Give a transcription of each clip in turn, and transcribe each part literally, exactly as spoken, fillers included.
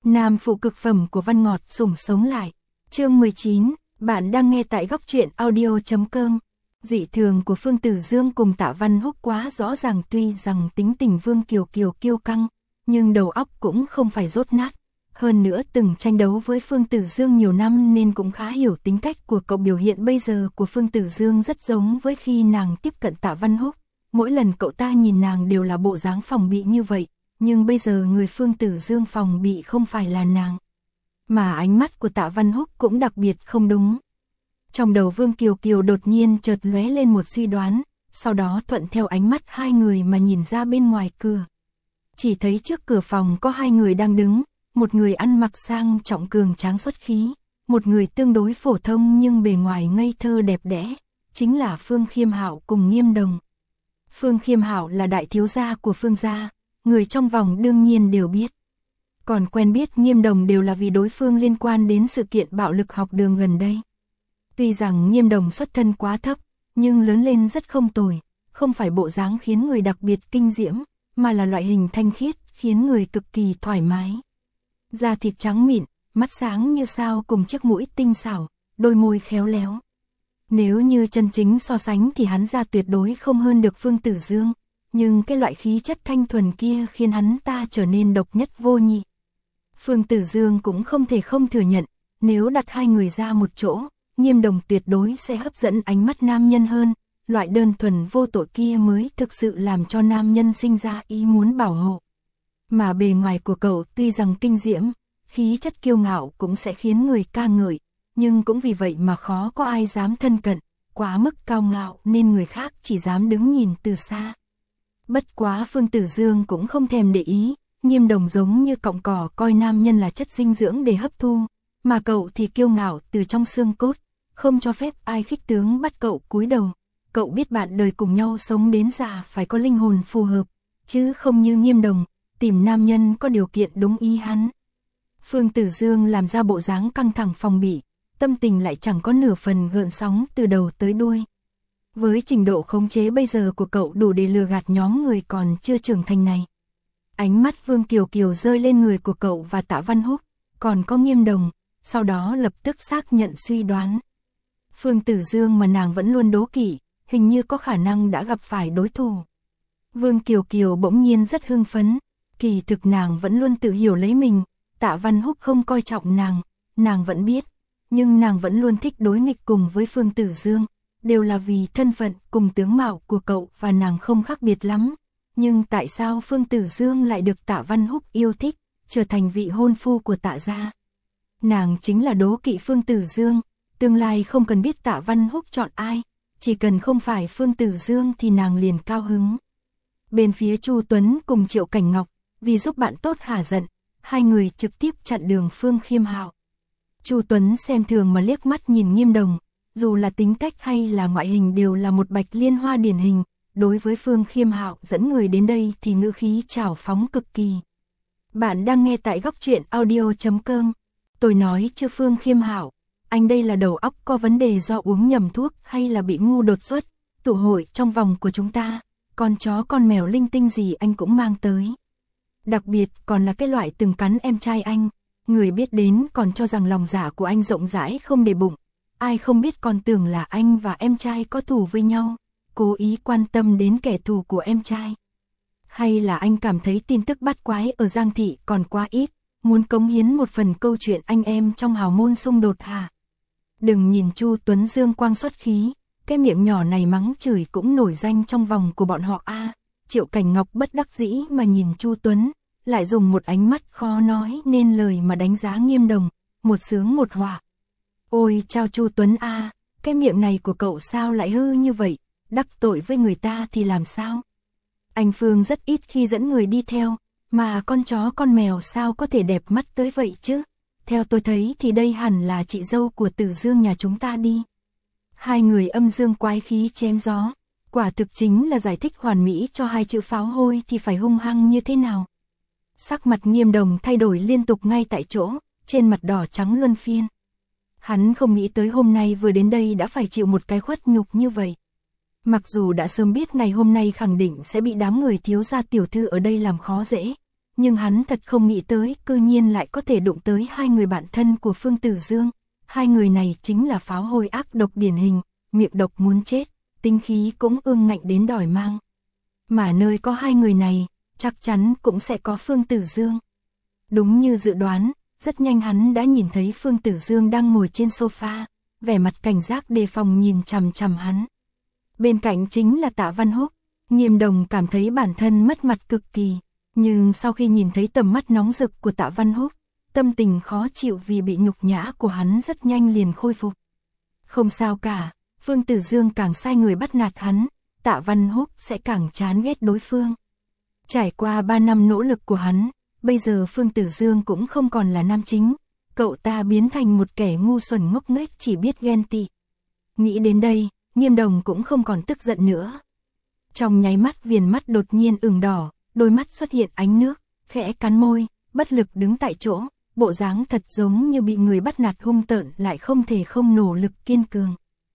Nam phụ cực phẩm của Văn Ngọt sủng sống lại. Chương mười chín, bạn đang nghe tại góc truyện audio.com. Dị thường của Phương Tử Dương cùng Tạ Văn Húc quá rõ ràng, tuy rằng tính tình Vương Kiều Kiều kiêu căng, nhưng đầu óc cũng không phải dốt nát. Hơn nữa từng tranh đấu với Phương Tử Dương nhiều năm nên cũng khá hiểu tính cách của cậu. Biểu hiện bây giờ của Phương Tử Dương rất giống với khi nàng tiếp cận Tạ Văn Húc. Mỗi lần cậu ta nhìn nàng đều là bộ dáng phòng bị như vậy, nhưng bây giờ người Phương Tử Dương phòng bị không phải là nàng. Mà ánh mắt của Tạ Văn Húc cũng đặc biệt không đúng. Trong đầu Vương Kiều Kiều đột nhiên chợt lóe lên một suy đoán, sau đó thuận theo ánh mắt hai người mà nhìn ra bên ngoài cửa. Chỉ thấy trước cửa phòng có hai người đang đứng, một người ăn mặc sang trọng cường tráng xuất khí, một người tương đối phổ thông nhưng bề ngoài ngây thơ đẹp đẽ, chính là Phương Khiêm Hạo cùng Nghiêm Đồng. Phương Khiêm Hạo là đại thiếu gia của Phương gia, người trong vòng đương nhiên đều biết. Còn quen biết Nghiêm Đồng đều là vì đối phương liên quan đến sự kiện bạo lực học đường gần đây. Tuy rằng Nghiêm Đồng xuất thân quá thấp, nhưng lớn lên rất không tồi, không phải bộ dáng khiến người đặc biệt kinh diễm, mà là loại hình thanh khiết, khiến người cực kỳ thoải mái. Da thịt trắng mịn, mắt sáng như sao cùng chiếc mũi tinh xảo, đôi môi khéo léo. Nếu như chân chính so sánh thì hắn ra tuyệt đối không hơn được Phương Tử Dương, nhưng cái loại khí chất thanh thuần kia khiến hắn ta trở nên độc nhất vô nhị. Phương Tử Dương cũng không thể không thừa nhận, nếu đặt hai người ra một chỗ, Nghiêm Đồng tuyệt đối sẽ hấp dẫn ánh mắt nam nhân hơn, loại đơn thuần vô tội kia mới thực sự làm cho nam nhân sinh ra ý muốn bảo hộ. Mà bề ngoài của cậu tuy rằng kinh diễm, khí chất kiêu ngạo cũng sẽ khiến người ca ngợi, nhưng cũng vì vậy mà khó có ai dám thân cận, quá mức cao ngạo nên người khác chỉ dám đứng nhìn từ xa. Bất quá Phương Tử Dương cũng không thèm để ý, Nghiêm Đồng giống như cọng cỏ coi nam nhân là chất dinh dưỡng để hấp thu, mà cậu thì kiêu ngạo từ trong xương cốt, không cho phép ai khích tướng bắt cậu cúi đầu. Cậu biết bạn đời cùng nhau sống đến già phải có linh hồn phù hợp, chứ không như Nghiêm Đồng, tìm nam nhân có điều kiện đúng ý hắn. Phương Tử Dương làm ra bộ dáng căng thẳng phòng bị, tâm tình lại chẳng có nửa phần gợn sóng từ đầu tới đuôi. Với trình độ khống chế bây giờ của cậu đủ để lừa gạt nhóm người còn chưa trưởng thành này. Ánh mắt Vương Kiều Kiều rơi lên người của cậu và Tạ Văn Húc, còn có Nghiêm Đồng, sau đó lập tức xác nhận suy đoán. Phương Tử Dương mà nàng vẫn luôn đố kỵ, hình như có khả năng đã gặp phải đối thủ. Vương Kiều Kiều bỗng nhiên rất hưng phấn, kỳ thực nàng vẫn luôn tự hiểu lấy mình, Tạ Văn Húc không coi trọng nàng, nàng vẫn biết, nhưng nàng vẫn luôn thích đối nghịch cùng với Phương Tử Dương, đều là vì thân phận cùng tướng mạo của cậu và nàng không khác biệt lắm. Nhưng tại sao Phương Tử Dương lại được Tạ Văn Húc yêu thích, trở thành vị hôn phu của Tạ gia? Nàng chính là đố kỵ Phương Tử Dương, tương lai không cần biết Tạ Văn Húc chọn ai, chỉ cần không phải Phương Tử Dương thì nàng liền cao hứng. Bên phía Chu Tuấn cùng Triệu Cảnh Ngọc, vì giúp bạn tốt hả giận, hai người trực tiếp chặn đường Phương Khiêm Hạo. Chu Tuấn xem thường mà liếc mắt nhìn Nghiêm Đồng, dù là tính cách hay là ngoại hình đều là một bạch liên hoa điển hình, đối với Phương Khiêm Hạo dẫn người đến đây thì ngữ khí trào phóng cực kỳ. Bạn đang nghe tại góc truyện audio.com. Tôi nói chưa Phương Khiêm Hạo, anh đây là đầu óc có vấn đề do uống nhầm thuốc hay là bị ngu đột xuất, tụ hội trong vòng của chúng ta, con chó con mèo linh tinh gì anh cũng mang tới. Đặc biệt còn là cái loại từng cắn em trai anh, người biết đến còn cho rằng lòng dạ của anh rộng rãi không để bụng, ai không biết còn tưởng là anh và em trai có thù với nhau, cố ý quan tâm đến kẻ thù của em trai. Hay là anh cảm thấy tin tức bắt quái ở Giang Thị còn quá ít, muốn cống hiến một phần câu chuyện anh em trong hào môn xung đột hả? Đừng nhìn Chu Tuấn Dương quang xuất khí, cái miệng nhỏ này mắng chửi cũng nổi danh trong vòng của bọn họ a. À, Triệu Cảnh Ngọc bất đắc dĩ mà nhìn Chu Tuấn, lại dùng một ánh mắt khó nói nên lời mà đánh giá Nghiêm Đồng, một sướng một họa. Ôi chao Chu Tuấn a, à, cái miệng này của cậu sao lại hư như vậy, đắc tội với người ta thì làm sao? Anh Phương rất ít khi dẫn người đi theo, mà con chó con mèo sao có thể đẹp mắt tới vậy chứ? Theo tôi thấy thì đây hẳn là chị dâu của Tử Dương nhà chúng ta đi. Hai người âm dương quái khí chém gió, quả thực chính là giải thích hoàn mỹ cho hai chữ pháo hôi thì phải hung hăng như thế nào. Sắc mặt Nghiêm Đồng thay đổi liên tục ngay tại chỗ, trên mặt đỏ trắng luân phiên. Hắn không nghĩ tới hôm nay vừa đến đây đã phải chịu một cái khuất nhục như vậy. Mặc dù đã sớm biết ngày hôm nay khẳng định sẽ bị đám người thiếu gia tiểu thư ở đây làm khó dễ, nhưng hắn thật không nghĩ tới cư nhiên lại có thể đụng tới hai người bạn thân của Phương Tử Dương. Hai người này chính là pháo hôi ác độc điển hình, miệng độc muốn chết, tính khí cũng ương ngạnh đến đòi mang. Mà nơi có hai người này, chắc chắn cũng sẽ có Phương Tử Dương. Đúng như dự đoán, rất nhanh hắn đã nhìn thấy Phương Tử Dương đang ngồi trên sofa, vẻ mặt cảnh giác đề phòng nhìn chằm chằm hắn. Bên cạnh chính là Tạ Văn Húc. Nghiêm Đồng cảm thấy bản thân mất mặt cực kỳ, nhưng sau khi nhìn thấy tầm mắt nóng rực của Tạ Văn Húc, tâm tình khó chịu vì bị nhục nhã của hắn rất nhanh liền khôi phục. Không sao cả, Phương Tử Dương càng sai người bắt nạt hắn, Tạ Văn Húc sẽ càng chán ghét đối phương. Trải qua ba năm nỗ lực của hắn, bây giờ Phương Tử Dương cũng không còn là nam chính, cậu ta biến thành một kẻ ngu xuẩn ngốc nghếch chỉ biết ghen tị. Nghĩ đến đây, Nghiêm Đồng cũng không còn tức giận nữa. Trong nháy mắt viền mắt đột nhiên ửng đỏ, đôi mắt xuất hiện ánh nước, khẽ cắn môi, bất lực đứng tại chỗ, bộ dáng thật giống như bị người bắt nạt hung tợn lại không thể không nỗ lực kiên cường.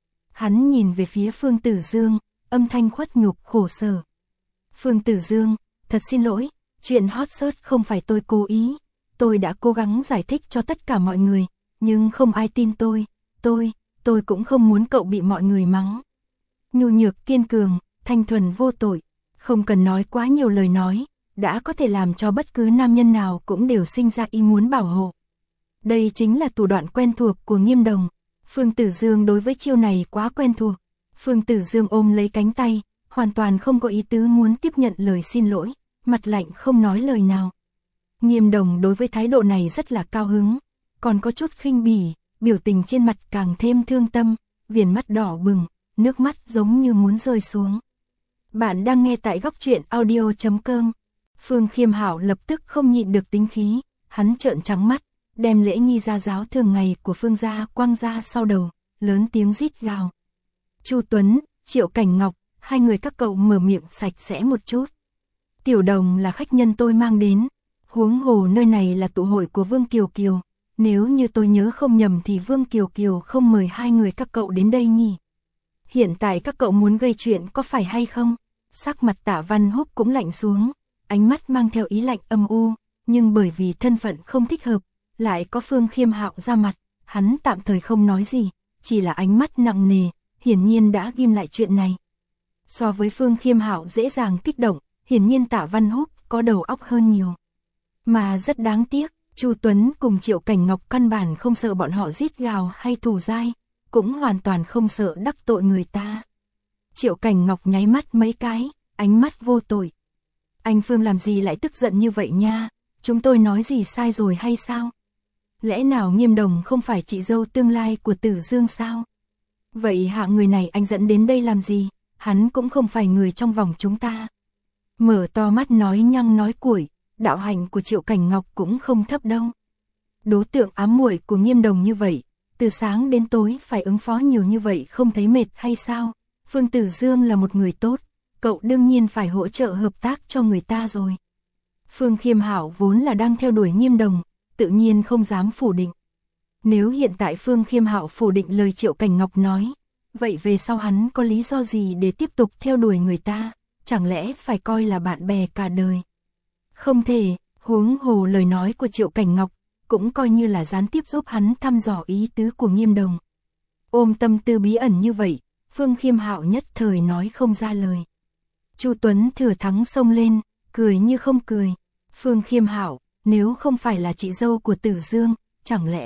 Hắn nhìn về phía Phương Tử Dương, âm thanh khuất nhục khổ sở. Phương Tử Dương, thật xin lỗi, chuyện hot search không phải tôi cố ý, tôi đã cố gắng giải thích cho tất cả mọi người, nhưng không ai tin tôi, tôi, tôi cũng không muốn cậu bị mọi người mắng. Nhu nhược kiên cường, thanh thuần vô tội, không cần nói quá nhiều lời nói, đã có thể làm cho bất cứ nam nhân nào cũng đều sinh ra ý muốn bảo hộ. Đây chính là thủ đoạn quen thuộc của Nghiêm Đồng. Phương Tử Dương đối với chiêu này quá quen thuộc. Phương Tử Dương ôm lấy cánh tay, hoàn toàn không có ý tứ muốn tiếp nhận lời xin lỗi, mặt lạnh không nói lời nào. Nghiêm Đồng đối với thái độ này rất là cao hứng, còn có chút khinh bỉ, biểu tình trên mặt càng thêm thương tâm, viền mắt đỏ bừng, nước mắt giống như muốn rơi xuống. Bạn đang nghe tại góc truyện audio chấm com. Phương Khiêm Hạo lập tức không nhịn được tính khí, hắn trợn trắng mắt, đem lễ nghi gia giáo thường ngày của Phương gia quăng ra sau đầu, lớn tiếng rít gào. Chu Tuấn, Triệu Cảnh Ngọc, hai người các cậu mở miệng sạch sẽ một chút. Tiểu Đồng là khách nhân tôi mang đến, huống hồ nơi này là tụ hội của Vương Kiều Kiều, nếu như tôi nhớ không nhầm thì Vương Kiều Kiều không mời hai người các cậu đến đây nhỉ. Hiện tại các cậu muốn gây chuyện có phải hay không? Sắc mặt Tạ Văn Húc cũng lạnh xuống, ánh mắt mang theo ý lạnh âm u, nhưng bởi vì thân phận không thích hợp, lại có Phương Khiêm Hạo ra mặt, hắn tạm thời không nói gì, chỉ là ánh mắt nặng nề, hiển nhiên đã ghim lại chuyện này. So với Phương Khiêm Hạo dễ dàng kích động, hiển nhiên Tạ Văn Húc có đầu óc hơn nhiều. Mà rất đáng tiếc, Chu Tuấn cùng Triệu Cảnh Ngọc căn bản không sợ bọn họ giết gào hay thù dai, cũng hoàn toàn không sợ đắc tội người ta. Triệu Cảnh Ngọc nháy mắt mấy cái, ánh mắt vô tội. Anh Phương làm gì lại tức giận như vậy nha, chúng tôi nói gì sai rồi hay sao? Lẽ nào Nghiêm Đồng không phải chị dâu tương lai của Tử Dương sao? Vậy hạng người này anh dẫn đến đây làm gì, hắn cũng không phải người trong vòng chúng ta. Mở to mắt nói nhăng nói cuội, đạo hạnh của Triệu Cảnh Ngọc cũng không thấp đâu. Đối tượng ám muội của Nghiêm Đồng như vậy, từ sáng đến tối phải ứng phó nhiều như vậy không thấy mệt hay sao? Phương Tử Dương là một người tốt, cậu đương nhiên phải hỗ trợ hợp tác cho người ta rồi. Phương Khiêm Hạo vốn là đang theo đuổi Nghiêm Đồng, tự nhiên không dám phủ định. Nếu hiện tại Phương Khiêm Hạo phủ định lời Triệu Cảnh Ngọc nói, vậy về sau hắn có lý do gì để tiếp tục theo đuổi người ta, chẳng lẽ phải coi là bạn bè cả đời? Không thể, huống hồ lời nói của Triệu Cảnh Ngọc, cũng coi như là gián tiếp giúp hắn thăm dò ý tứ của Nghiêm Đồng. Ôm tâm tư bí ẩn như vậy, Phương Khiêm Hạo nhất thời nói không ra lời. Chu Tuấn thừa thắng xông lên, cười như không cười. Phương Khiêm Hạo, nếu không phải là chị dâu của Tử Dương, chẳng lẽ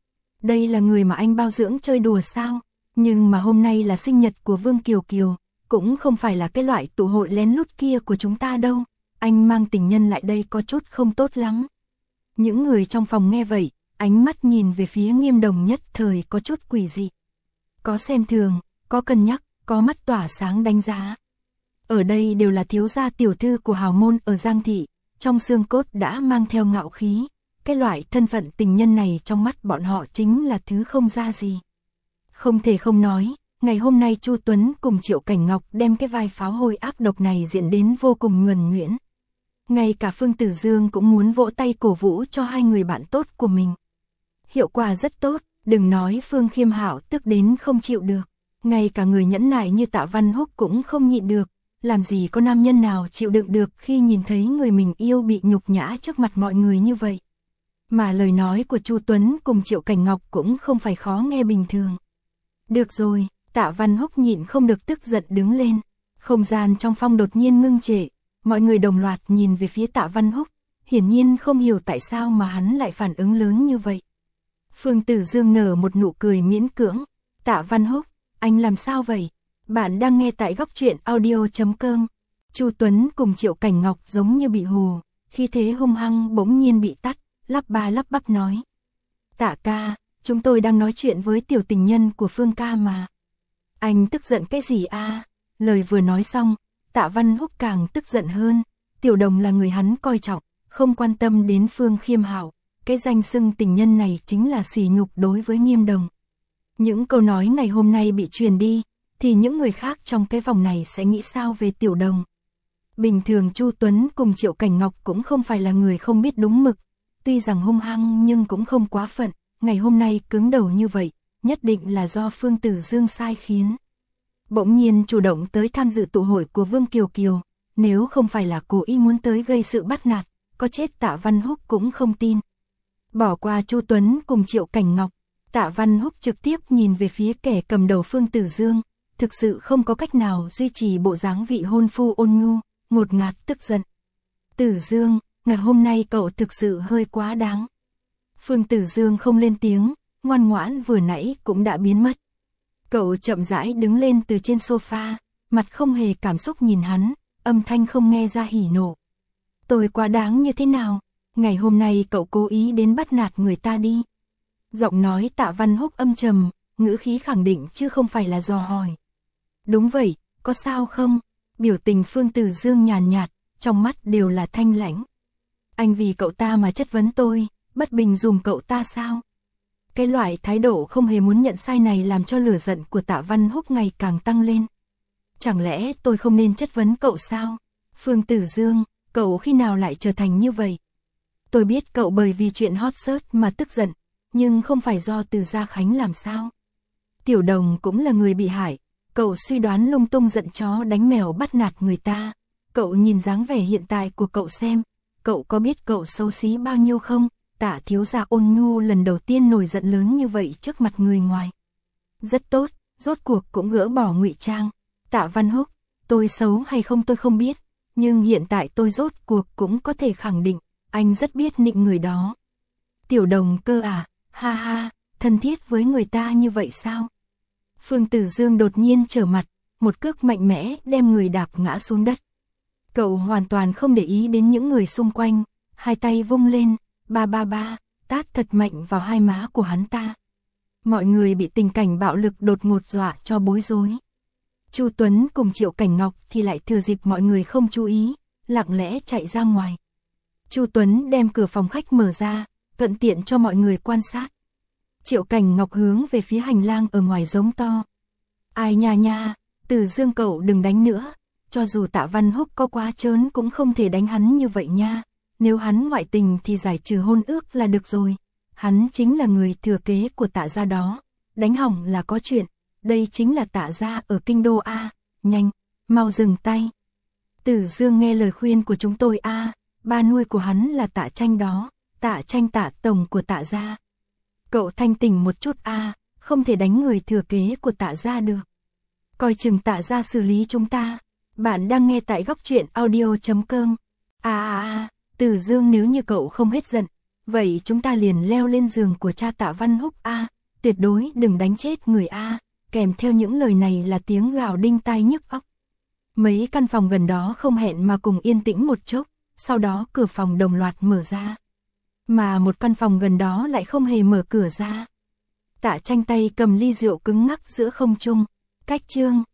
đây là người mà anh bao dưỡng chơi đùa sao? Nhưng mà hôm nay là sinh nhật của Vương Kiều Kiều, cũng không phải là cái loại tụ hội lén lút kia của chúng ta đâu. Anh mang tình nhân lại đây có chút không tốt lắm. Những người trong phòng nghe vậy, ánh mắt nhìn về phía Nghiêm Đồng nhất thời có chút quỷ dị. Có xem thường, có cân nhắc, có mắt tỏa sáng đánh giá. Ở đây đều là thiếu gia tiểu thư của hào môn ở Giang Thị, trong xương cốt đã mang theo ngạo khí. Cái loại thân phận tình nhân này trong mắt bọn họ chính là thứ không ra gì. Không thể không nói, ngày hôm nay Chu Tuấn cùng Triệu Cảnh Ngọc đem cái vai pháo hôi ác độc này diễn đến vô cùng nhuần nhuyễn. Ngay cả Phương Tử Dương cũng muốn vỗ tay cổ vũ cho hai người bạn tốt của mình. Hiệu quả rất tốt, đừng nói Phương Khiêm Hạo tức đến không chịu được. Ngay cả người nhẫn nại như Tạ Văn Húc cũng không nhịn được, làm gì có nam nhân nào chịu đựng được khi nhìn thấy người mình yêu bị nhục nhã trước mặt mọi người như vậy. Mà lời nói của Chu Tuấn cùng Triệu Cảnh Ngọc cũng không phải khó nghe bình thường. Được rồi, Tạ Văn Húc nhịn không được tức giận đứng lên. Không gian trong phòng đột nhiên ngưng trệ, mọi người đồng loạt nhìn về phía Tạ Văn Húc, hiển nhiên không hiểu tại sao mà hắn lại phản ứng lớn như vậy. Phương Tử Dương nở một nụ cười miễn cưỡng. Tạ Văn Húc, anh làm sao vậy? Bạn đang nghe tại góc truyện audio chấm com. Chu Tuấn cùng Triệu Cảnh Ngọc giống như bị hù, khi thế hung hăng bỗng nhiên bị tắt, lắp ba lắp bắp nói. Tạ ca, chúng tôi đang nói chuyện với tiểu tình nhân của Phương ca mà. Anh tức giận cái gì a? Lời vừa nói xong, Tạ Văn Húc càng tức giận hơn. Tiểu Đồng là người hắn coi trọng, không quan tâm đến Phương Khiêm Hạo. Cái danh xưng tình nhân này chính là sỉ nhục đối với Nghiêm Đồng. Những câu nói ngày hôm nay bị truyền đi, thì những người khác trong cái vòng này sẽ nghĩ sao về Tiểu Đồng. Bình thường Chu Tuấn cùng Triệu Cảnh Ngọc cũng không phải là người không biết đúng mực, tuy rằng hung hăng nhưng cũng không quá phận, ngày hôm nay cứng đầu như vậy, nhất định là do Phương Tử Dương sai khiến. Bỗng nhiên chủ động tới tham dự tụ hội của Vương Kiều Kiều, nếu không phải là cố ý muốn tới gây sự bắt nạt, có chết Tạ Văn Húc cũng không tin. Bỏ qua Chu Tuấn cùng Triệu Cảnh Ngọc, Tạ Văn Húc trực tiếp nhìn về phía kẻ cầm đầu Phương Tử Dương, thực sự không có cách nào duy trì bộ dáng vị hôn phu ôn nhu, ngột ngạt tức giận. Tử Dương, ngày hôm nay cậu thực sự hơi quá đáng. Phương Tử Dương không lên tiếng, ngoan ngoãn vừa nãy cũng đã biến mất. Cậu chậm rãi đứng lên từ trên sofa, mặt không hề cảm xúc nhìn hắn, âm thanh không nghe ra hỉ nộ. Tôi quá đáng như thế nào? Ngày hôm nay cậu cố ý đến bắt nạt người ta đi. Giọng nói Tạ Văn Húc âm trầm, ngữ khí khẳng định chứ không phải là dò hỏi. Đúng vậy, có sao không? Biểu tình Phương Tử Dương nhàn nhạt, trong mắt đều là thanh lãnh. Anh vì cậu ta mà chất vấn tôi, bất bình dùm cậu ta sao? Cái loại thái độ không hề muốn nhận sai này làm cho lửa giận của Tạ Văn Húc ngày càng tăng lên. Chẳng lẽ tôi không nên chất vấn cậu sao? Phương Tử Dương, cậu khi nào lại trở thành như vậy? Tôi biết cậu bởi vì chuyện hot search mà tức giận, nhưng không phải do Từ Gia Khánh làm sao? Tiểu Đồng cũng là người bị hại, cậu suy đoán lung tung giận chó đánh mèo bắt nạt người ta. Cậu nhìn dáng vẻ hiện tại của cậu xem, cậu có biết cậu xấu xí bao nhiêu không? Tạ thiếu gia ôn nhu lần đầu tiên nổi giận lớn như vậy trước mặt người ngoài. Rất tốt, rốt cuộc cũng gỡ bỏ ngụy trang. Tạ Văn Húc, tôi xấu hay không tôi không biết, nhưng hiện tại tôi rốt cuộc cũng có thể khẳng định, anh rất biết nịnh người đó. Tiểu Đồng cơ à, ha ha, thân thiết với người ta như vậy sao? Phương Tử Dương đột nhiên trở mặt, một cước mạnh mẽ đem người đạp ngã xuống đất. Cậu hoàn toàn không để ý đến những người xung quanh, hai tay vung lên, ba ba ba, tát thật mạnh vào hai má của hắn ta. Mọi người bị tình cảnh bạo lực đột ngột dọa cho bối rối. Chu Tuấn cùng Triệu Cảnh Ngọc thì lại thừa dịp mọi người không chú ý, lặng lẽ chạy ra ngoài. Chu Tuấn đem cửa phòng khách mở ra, thuận tiện cho mọi người quan sát. Triệu Cảnh Ngọc hướng về phía hành lang ở ngoài giống to. Ai nha nha, Tử Dương cậu đừng đánh nữa, cho dù Tạ Văn Húc có quá trớn cũng không thể đánh hắn như vậy nha. Nếu hắn ngoại tình thì giải trừ hôn ước là được rồi. Hắn chính là người thừa kế của Tạ gia đó. Đánh hỏng là có chuyện. Đây chính là Tạ gia ở kinh đô A. Nhanh, mau dừng tay. Tử Dương nghe lời khuyên của chúng tôi A. Ba nuôi của hắn là Tạ Tranh đó. Tạ Tranh Tạ tổng của Tạ gia. Cậu thanh tỉnh một chút A. Không thể đánh người thừa kế của Tạ gia được. Coi chừng Tạ gia xử lý chúng ta. Bạn đang nghe tại góc truyện audio chấm com. A a a. Tử Dương, nếu như cậu không hết giận, vậy chúng ta liền leo lên giường của cha Tạ Văn Húc A, tuyệt đối đừng đánh chết người A, kèm theo những lời này là tiếng gào đinh tai nhức óc. Mấy căn phòng gần đó không hẹn mà cùng yên tĩnh một chốc, sau đó cửa phòng đồng loạt mở ra. Mà một căn phòng gần đó lại không hề mở cửa ra. Tạ Tranh tay cầm ly rượu cứng ngắc giữa không trung, cách chương.